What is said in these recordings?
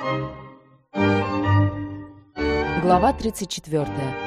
Глава 34.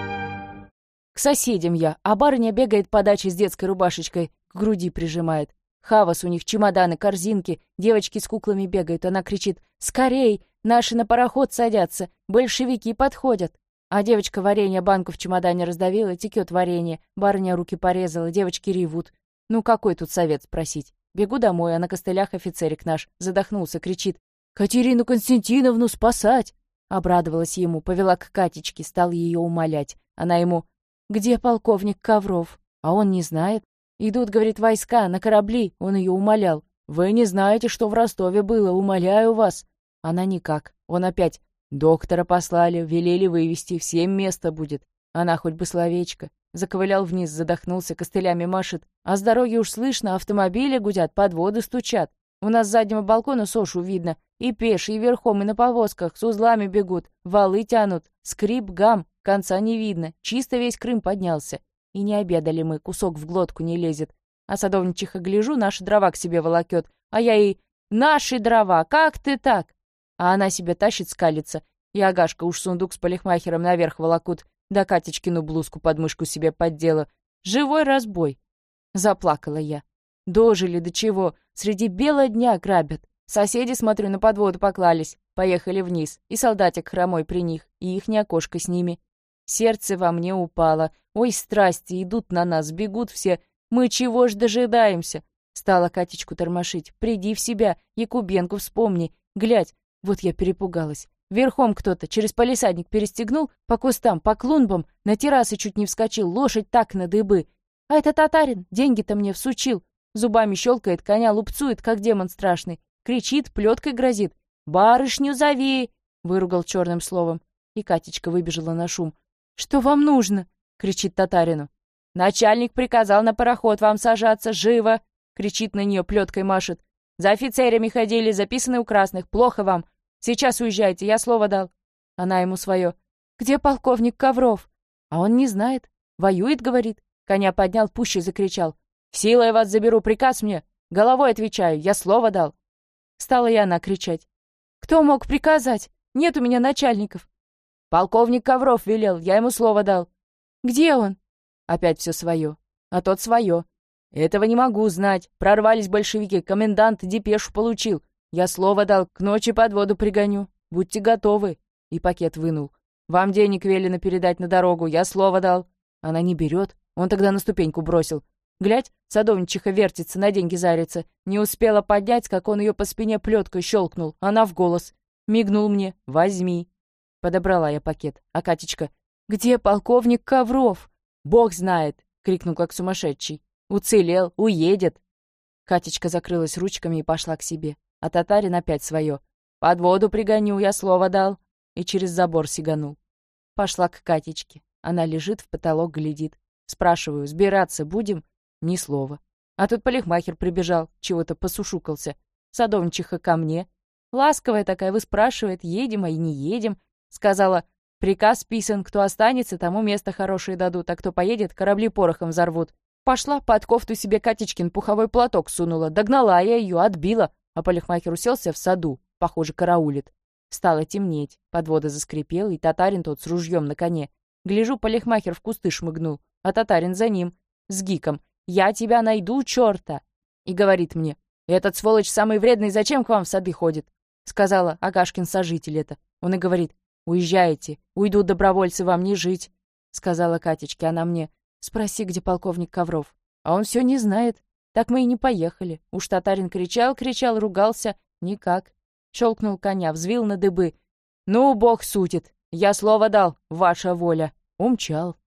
К соседям я, а барыня бегает по даче с детской рубашечкой, к груди прижимает. Хавас у них, чемоданы, корзинки, девочки с куклами бегают. Она кричит: «Скорей! Наши на пароход садятся! Большевики подходят!» А девочка варенье банку в чемодане раздавила, текет варенье. Барыня руки порезала, девочки ревут. Ну какой тут совет спросить? Бегу домой, а на костылях офицерик наш задохнулся, кричит: «Катерину Константиновну спасать!» Обрадовалась ему, повела к Катечке, стал ее умолять. Она ему: «Где полковник Ковров?» А он не знает. «Идут, — говорит, — войска на корабли», — он ее умолял. «Вы не знаете, что в Ростове было, умоляю вас». Она никак. Он опять: «Доктора послали, велели вывести, всем место будет». Она хоть бы словечко. Заковылял вниз, задохнулся, костылями машет. А с дороги уж слышно, автомобили гудят, подводы стучат. У нас с заднего балкона Сошу видно. И пешие, и верхом, и на повозках, с узлами бегут, валы тянут. Скрип, гам, конца не видно. Чисто весь Крым поднялся. И не обедали мы, кусок в глотку не лезет. А садовничиха, гляжу, наши дрова к себе волокет. А я ей: «Наши дрова, как ты так?» А она себе тащит, скалится. И Агашка уж сундук с парикмахером наверх волокут. Да Катечкину блузку под мышку себе поддела. Живой разбой. Заплакала я. Дожили до чего. Среди бела дня грабят. Соседи, смотрю, на подводу поклались. Поехали вниз. И солдатик хромой при них. И ихнее окошко с ними. Сердце во мне упало. Ой, страсти, идут на нас, бегут все. Мы чего ж дожидаемся? Стала Катечку тормошить. Приди в себя, Якубенку вспомни. Глядь, вот я перепугалась. Верхом кто-то через палисадник перестегнул, по кустам, по клумбам, на террасы чуть не вскочил, лошадь так на дыбы. А это татарин, деньги-то мне всучил. Зубами щелкает, коня лупцует, как демон страшный. Кричит, плеткой грозит. «Барышню зови!» — выругал черным словом. И Катечка выбежала на шум. «Что вам нужно?» — кричит татарину. «Начальник приказал на пароход вам сажаться, живо!» — кричит на нее, плеткой машет. «За офицерами ходили, записаны у красных, плохо вам. Сейчас уезжайте, я слово дал». Она ему свое: «Где полковник Ковров?» А он не знает. «Воюет, — говорит». Коня поднял, пуще закричал: «Силой вас заберу, приказ мне! Головой отвечаю, я слово дал». Стала и она кричать: «Кто мог приказать? Нет у меня начальников». «Полковник Ковров велел, я ему слово дал». «Где он?» Опять все свое. А тот свое. «Этого не могу знать. Прорвались большевики, комендант депешу получил. Я слово дал, к ночи подводу пригоню. Будьте готовы». И пакет вынул. «Вам денег велено передать на дорогу, я слово дал». Она не берет. Он тогда на ступеньку бросил. Глядь, садовничиха вертится, на деньги зарится. Не успела поднять, как он ее по спине плеткой щелкнул. Она в голос. Мигнул мне: «Возьми». Подобрала я пакет. А Катечка: «Где полковник Ковров?» «Бог знает!» — крикнул как сумасшедший. «Уцелел, уедет!» Катечка закрылась ручками и пошла к себе. А татарин опять свое: «Под воду пригоню, я слово дал». И через забор сиганул. Пошла к Катечке. Она лежит, в потолок глядит. Спрашиваю: «Сбираться будем?» Ни слова. А тут парикмахер прибежал, чего-то посушукался. Садовничиха ко мне. Ласковая такая, выспрашивает, едем, а и не едем. Сказала: «Приказ писан, кто останется, тому место хорошее дадут, а кто поедет, корабли порохом взорвут». Пошла, под кофту себе Катечкин пуховой платок сунула. Догнала я ее, отбила. А парикмахер уселся в саду, похоже, караулит. Стало темнеть, подвода заскрипела, и татарин тот с ружьем на коне. Гляжу, парикмахер в кусты шмыгнул, а татарин за ним, с гиком: «Я тебя найду, черта!» И говорит мне: «Этот сволочь самый вредный, зачем к вам в сады ходит?» Сказала: «Агашкин сожитель это». Он и говорит: «Уезжайте, уйдут добровольцы, вам не жить». Сказала Катечке она мне: «Спроси, где полковник Ковров». А он все не знает. Так мы и не поехали. Уж татарин кричал, ругался. Никак. Щелкнул коня, взвил на дыбы. «Ну, бог сутит. Я слово дал, ваша воля». Умчал.